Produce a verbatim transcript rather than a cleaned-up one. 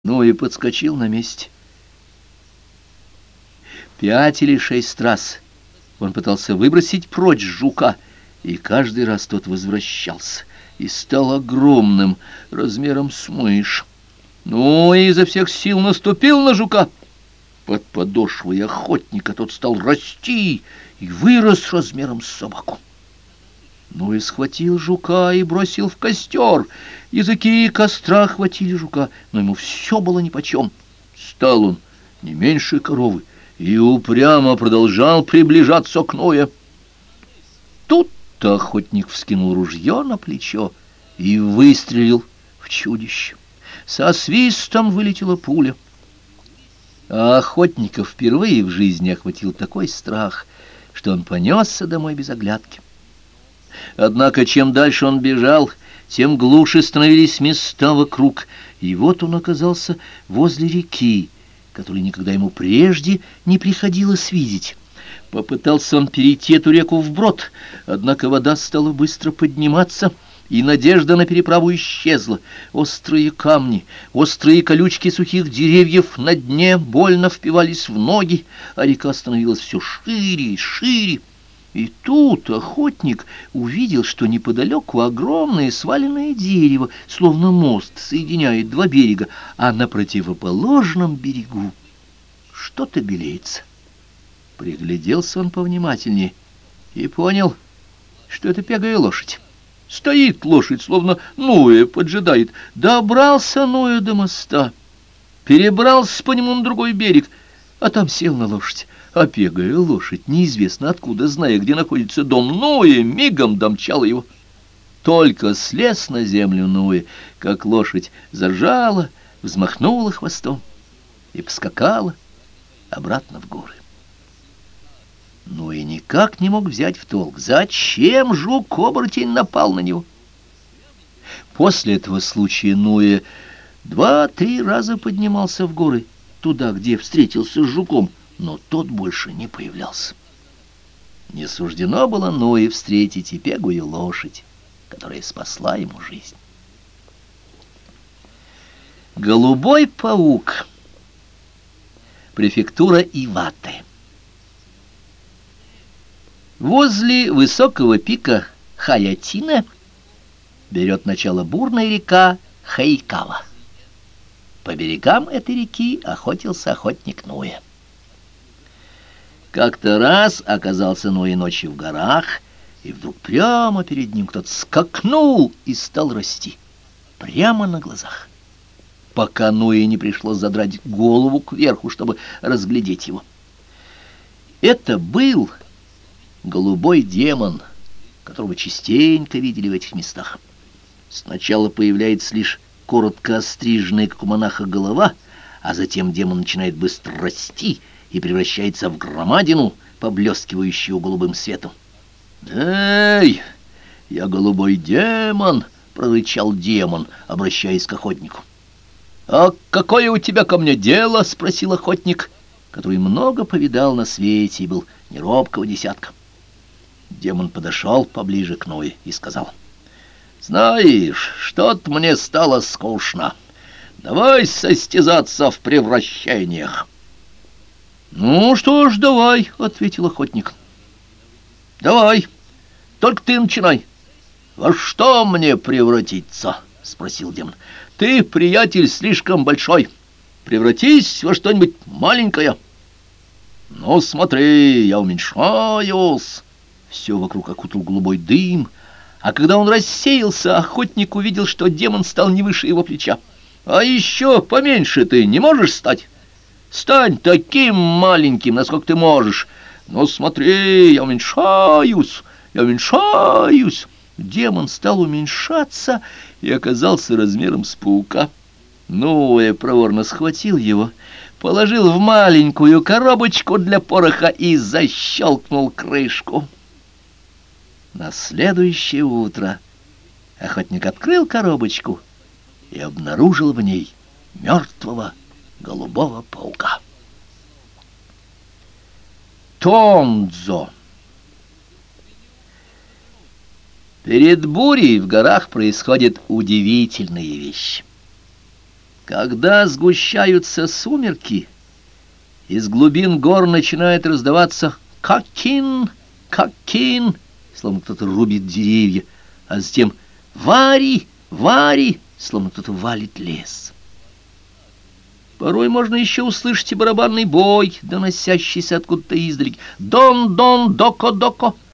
Ну и подскочил на месте. Пять или шесть раз он пытался выбросить прочь жука, и каждый раз тот возвращался и стал огромным, размером с мышь. Ну и изо всех сил наступил на жука. Под подошвой охотника тот стал расти и вырос размером с собаку. Ну и схватил жука и бросил в костер. Языки костра хватили жука, но ему все было нипочем. Стал он не меньше коровы и упрямо продолжал приближаться к Ноя. Тут-то охотник вскинул ружье на плечо и выстрелил в чудище. Со свистом вылетела пуля. А охотника впервые в жизни охватил такой страх, что он понесся домой без оглядки. Однако чем дальше он бежал, тем глуше становились места вокруг, и вот он оказался возле реки, которую никогда ему прежде не приходилось видеть. Попытался он перейти эту реку вброд, однако вода стала быстро подниматься, и надежда на переправу исчезла. Острые камни, острые колючки сухих деревьев на дне больно впивались в ноги, а река становилась все шире и шире. И тут охотник увидел, что неподалеку огромное сваленное дерево, словно мост, соединяет два берега, а на противоположном берегу что-то белеется. Пригляделся он повнимательнее и понял, что это пегая лошадь. Стоит лошадь, словно Ноя поджидает. Добрался Ноя до моста, перебрался по нему на другой берег, а там сел на лошадь. А пегая лошадь, неизвестно откуда, зная, где находится дом Ноя, мигом домчала его. Только слез на землю Ноя, как лошадь заржала, взмахнула хвостом и поскакала обратно в горы. Ноя никак не мог взять в толк, зачем жук-оборотень напал на него. После этого случая Ноя два-три раза поднимался в горы, туда, где встретился с жуком, но тот больше не появлялся. Не суждено было Ною встретить и пегую лошадь, которая спасла ему жизнь. Голубой паук. Префектура Ивате. Возле высокого пика Хаятина берет начало бурная река Хайкава. По берегам этой реки охотился охотник Ноя. Как-то раз оказался Ноя ночью в горах, и вдруг прямо перед ним кто-то скакнул и стал расти. Прямо на глазах. Пока Ноя не пришлось задрать голову кверху, чтобы разглядеть его. Это был голубой демон, которого частенько видели в этих местах. Сначала появляется лишь коротко остриженная, как у монаха, голова, а затем демон начинает быстро расти и превращается в громадину, поблескивающую голубым светом. «Эй, я голубой демон!» — прорычал демон, обращаясь к охотнику. «А какое у тебя ко мне дело?» — спросил охотник, который много повидал на свете и был неробкого десятка. Демон подошел поближе к Ное и сказал: «Знаешь, что-то мне стало скучно. Давай состязаться в превращениях». «Ну что ж, давай», — ответил охотник. «Давай, только ты начинай». «Во что мне превратиться?» — спросил демон. «Ты, приятель, слишком большой. Превратись во что-нибудь маленькое». «Ну, смотри, я уменьшаюсь». Все вокруг окутал голубой дым, а когда он рассеялся, охотник увидел, что демон стал не выше его плеча. «А еще поменьше ты не можешь стать? Стань таким маленьким, насколько ты можешь. Ну, смотри, я уменьшаюсь, я уменьшаюсь». Демон стал уменьшаться и оказался размером с паука. Ноя проворно схватил его, положил в маленькую коробочку для пороха и защелкнул крышку. На следующее утро охотник открыл коробочку и обнаружил в ней мертвого голубого паука. Тонзо. Перед бурей в горах происходят удивительные вещи. Когда сгущаются сумерки, из глубин гор начинает раздаваться «какин, какин», словно кто-то рубит деревья, а затем «вари, вари», словно кто-то валит лес. Порой можно еще услышать и барабанный бой, доносящийся откуда-то издалека. «Дон-дон, доко-доко».